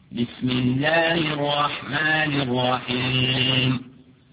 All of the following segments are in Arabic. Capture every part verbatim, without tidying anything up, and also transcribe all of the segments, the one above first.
بسم الله الرحمن الرحيم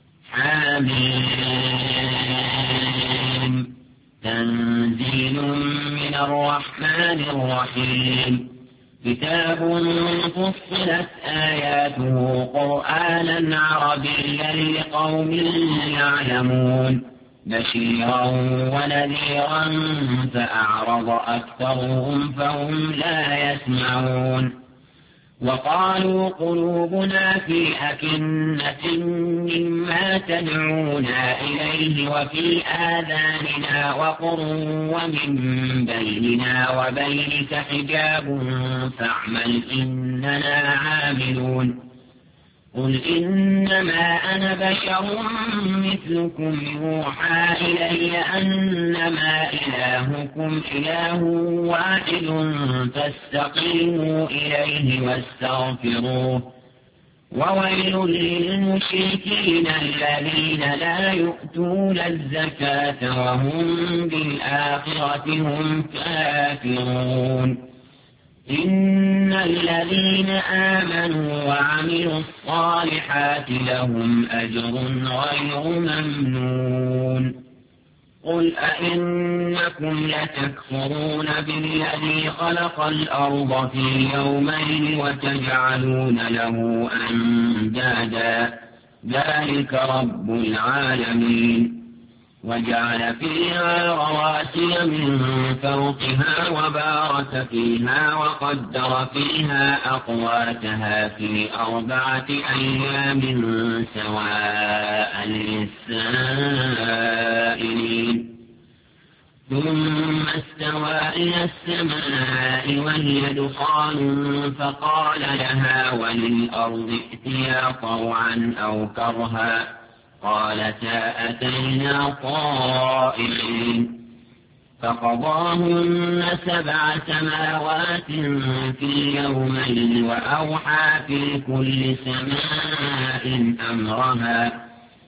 حميم تنزيل من الرحمن الرحيم كتاب فصلت آياته قرآنا عربيا لقوم يعلمون بشيرا ونذيرا فأعرض أكثرهم فهم لا يسمعون وقالوا قلوبنا في أكنة مما تدعونا إليه وفي آذاننا وقر ومن بيننا وبينك حجاب فاعمل إننا عاملون قل إنما أنا بشر مثلكم يوحى إلي أنما إلهكم إله واحد فاستقيموا إليه واستغفروه وويل للمشركين الذين لا يؤتون الزكاة وهم بالآخرة هم كافرون إن الذين آمنوا وعملوا الصالحات لهم أجر غير ممنون قل أئنكم لتكفرون بالذي خلق الأرض في يومين وتجعلون له أندادا ذلك رب العالمين وجعل فيها رواسي من فوقها وبارك فيها وقدر فيها أقواتها في أربعة أيام سواء للسائلين ثم استوى إلى السماء وهي دخان فقال لها وللأرض ائتيا طوعا أو كرها قالتا أتينا طائعين فقضاهن سبع سماوات في يومين وأوحى في كل سماء أمرها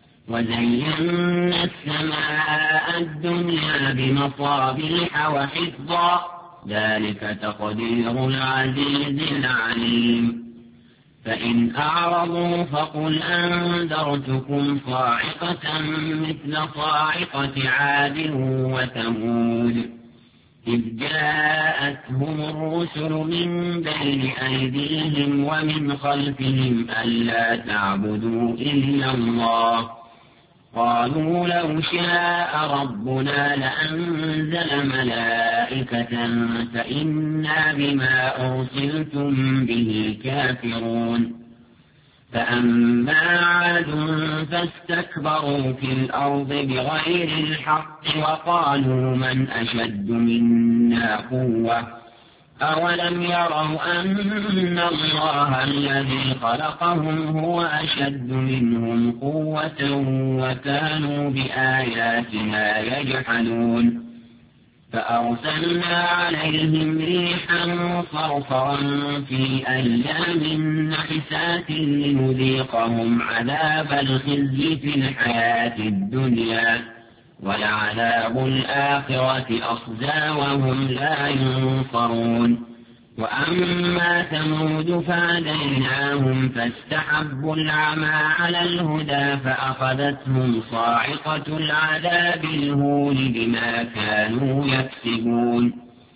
وزينا السماء الدنيا بمصابيح وحفظا ذلك تقدير العزيز العليم فإن أعرضوا فقل أنذرتكم صاعقة مثل صاعقة عاد وثمود إذ جاءتهم الرسل من بين أيديهم ومن خلفهم ألا تعبدوا إلا الله قالوا لو شاء ربنا لأنزل ملائكة فإنا بما أرسلتم به كافرون فأما عاد فاستكبروا في الأرض بغير الحق وقالوا من أشد منا قوة أولم يروا أن الله الذي خلقهم هو أشد منهم قوة وكانوا بآياتنا يجحدون فأرسلنا عليهم ريحا صرصرا في أيام نحسات لنذيقهم عذاب الخزي في الحياة الدنيا ولعذاب الآخرة أخزى وهم لا ينصرون وأما ثمود فهديناهم فاستحبوا العمى على الهدى فأخذتهم صاعقة العذاب الهون بما كانوا يكسبون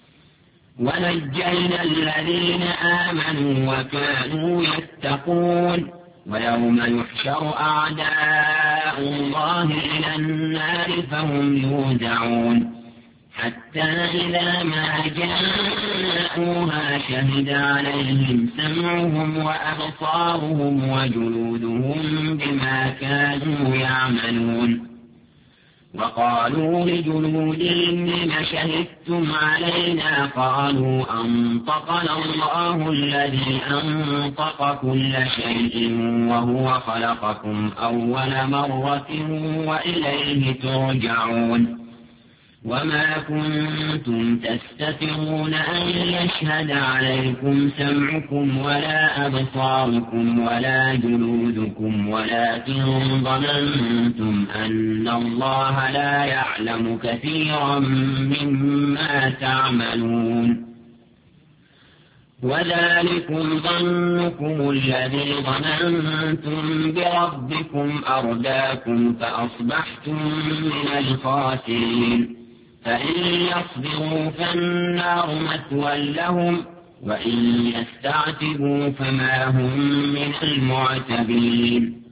ونجينا الذين آمنوا وكانوا يتقون ويوم يحشر أعداء الله إلى النار فهم يوزعون حتى إذا ما جاءوها شهد عليهم سمعهم وأبصارهم وجلودهم بما كانوا يعملون وقالوا لجلودهم لم شهدتم علينا قالوا أنطقنا الله الذي أنطق كل شيء وهو خلقكم أول مرة وإليه ترجعون وما كنتم تستترون أن يشهد عليكم سمعكم ولا أبصاركم ولا جلودكم ولكن ظننتم أن الله لا يعلم كثيرا مما تعملون وذلكم ظنكم الذي ظننتم بربكم أرداكم فأصبحتم من الخاسرين فإن يصبروا فالنار مثوى لهم وإن يستعتبوا فما هم من المعتبين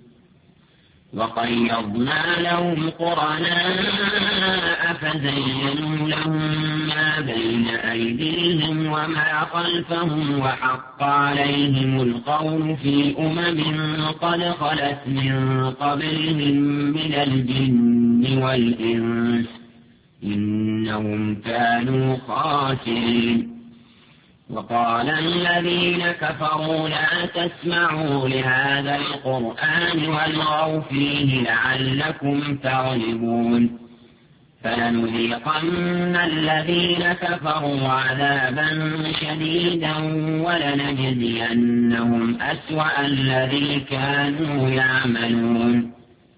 وقيضنا لهم قرناء فزينوا لهم ما بين أيديهم وما خلفهم وحق عليهم القول في أمم قد خلت من قبلهم من الجن والإنس إنهم كانوا خاسرين وقال الذين كفروا لا تسمعوا لهذا القرآن والغوا فيه لعلكم تغلبون فلنذيقن الذين كفروا عذابا شديدا ولنجزينهم أسوأ الذي كانوا يعملون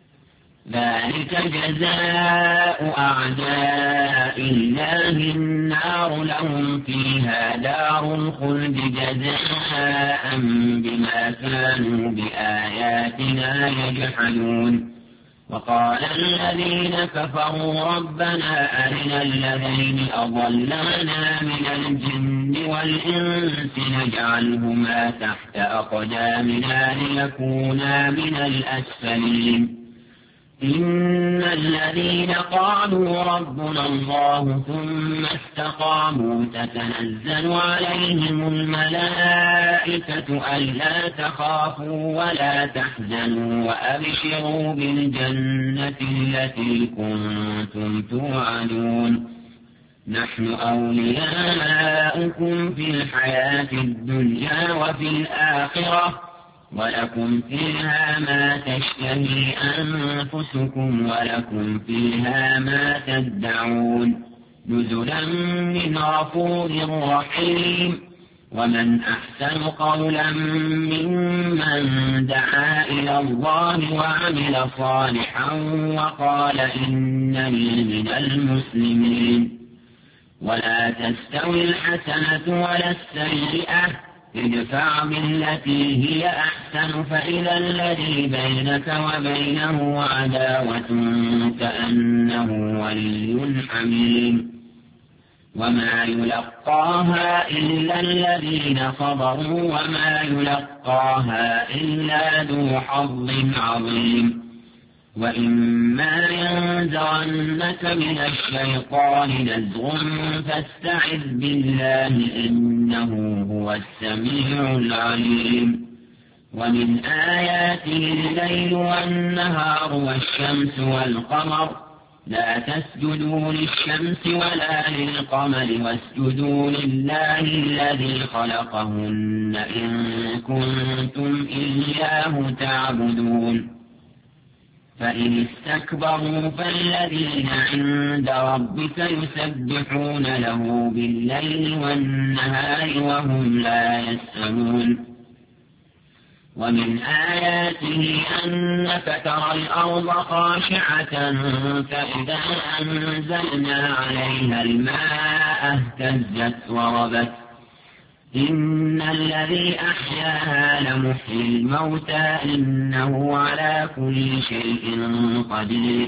ذلك جزاء أعداء الله النار لهم فيها دار الخلد جزاء بما كانوا بآياتنا يجحدون وقال الذين كفروا ربنا أرنا الذين أضلانا من الجن والإنس نجعلهما تحت أقدامنا ليكونا من الأسفلين إن الذين قالوا ربنا الله ثم استقاموا تتنزل عليهم الملائكة ألا تخافوا ولا تحزنوا وأبشروا بالجنة التي كنتم توعدون نحن أولياؤكم في الحياة الدنيا وفي الآخرة ولكم فيها ما تشتهي أنفسكم ولكم فيها ما تدعون نزلا من غفور رحيم ومن أحسن قولا ممن دعا إلى الله وعمل صالحا وقال إنني من المسلمين ولا تستوي الحسنة ولا السيئة ادفع بالتي هي أحسن فإذا الذي بينك وبينه عداوة كأنه ولي حميم وما يلقاها إلا الذين صبروا وما يلقاها إلا ذو حظ عظيم وإما ينزغنك من الشيطان نزغ فاستعذ بالله إنه هو السميع العليم ومن آياته الليل والنهار والشمس والقمر لا تسجدوا للشمس ولا للقمر واسجدوا لله الذي خلقهن إن كنتم إياه تعبدون فإن استكبروا فالذين عند ربك يسبحون له بالليل والنهار وهم لا يسأمون ومن آياته أنك ترى الأرض خاشعة فإذا أنزلنا عليها الماء اهتزت وربت إن الذي أحياها لمحيي الموتى إنه على كل شيء قدير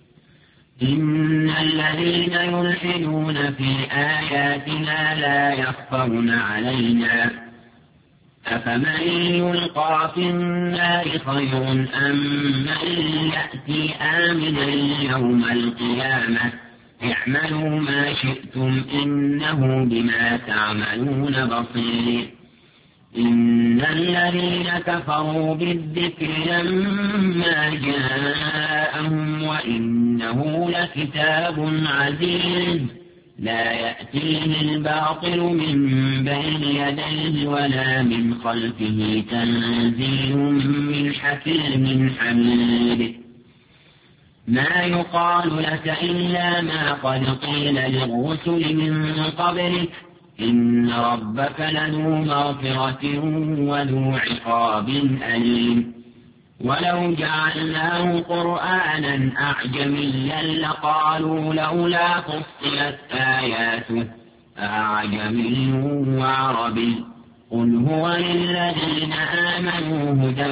إن الذين يلحدون في آياتنا لا يخفون علينا أفمن يلقى في النار خير أم من يأتي آمنا يوم القيامة اعملوا ما شئتم إنه بما تعملون بصير إن الذين كفروا بالذكر لما جاءهم وإنه لكتاب عزيز لا يأتيه الباطل من بين يديه ولا من خلفه تنزيل من حكيم حميد ما يقال لك إلا ما قد قيل للرسل من قبلك إن ربك لذو مغفرة وذو عقاب أليم ولو جعلناه قرآنا أعجميا لقالوا لولا فصلت آياته أعجمي وعربي قل هو للذين آمنوا هدى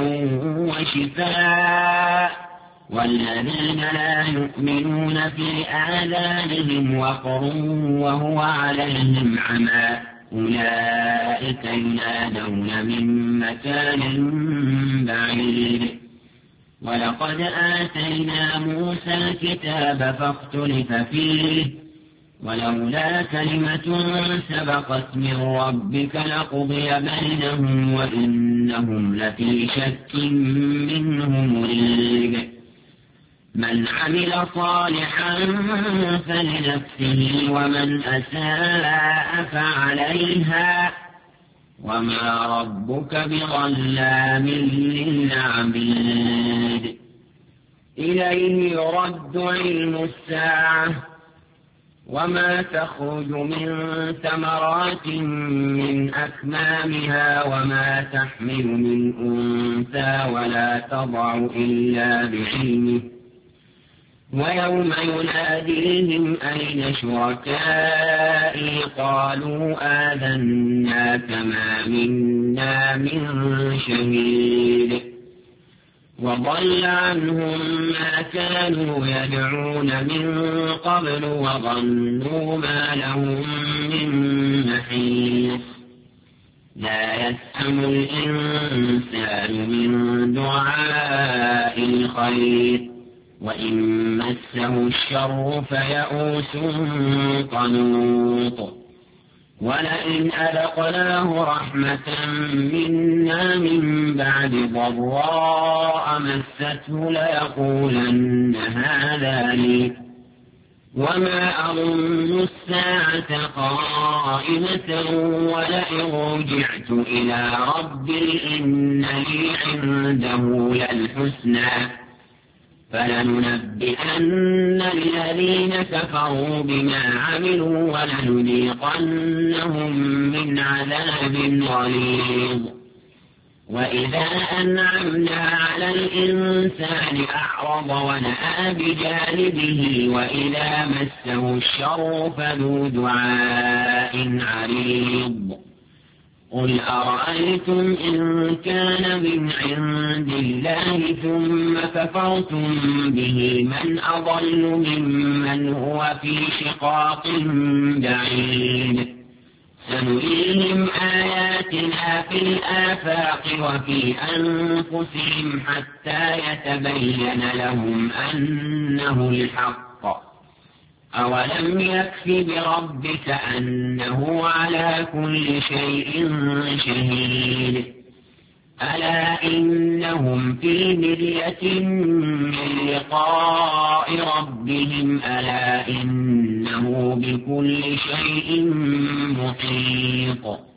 وشفاء والذين لا يؤمنون في آذانهم وقر وهو عليهم عمى أولئك ينادون من مكان بعيد ولقد آتينا موسى الكتاب فاختلف فيه ولولا كلمة سبقت من ربك لقضي بينهم وإنهم لفي شك منه مريب من عمل صالحا فلنفسه ومن أساء فعليها وما ربك بظلام للعبيد إليه يرد علم الساعة وما تخرج من ثمرات من أكمامها وما تحمل من أنثى ولا تضع إلا بعلمه ويوم يناديهم أين شركائي قالوا آذناك ما منا من شهيد وضل عنهم ما كانوا يدعون من قبل وظنوا ما لهم من محيص لا يسأم الإنسان من دعاء الخير وإن مسه الشر فيئوس قنوط ولئن أذقناه رحمة منا من بعد ضراء مسته ليقولن هذا لي وما أظن الساعة قائمة ولئن رجعت إلى ربي إن لي عنده للحسنى فلننبئن الذين كفروا بما عملوا ولنذيقنهم من عذاب غليظ وإذا أنعمنا على الإنسان أعرض ونأى بجانبه وإذا مسه الشر فذو دعاء عريض قل أرأيتم إن كان من عند الله ثم كفرتم به من أضل ممن هو في شقاق بعيد سنريهم آياتنا في الآفاق وفي أنفسهم حتى يتبين لهم أنه الحق أولم يكف بربك أنه على كل شيء شهيد ألا إنهم في مرية من لقاء ربهم ألا إنه بكل شيء محيط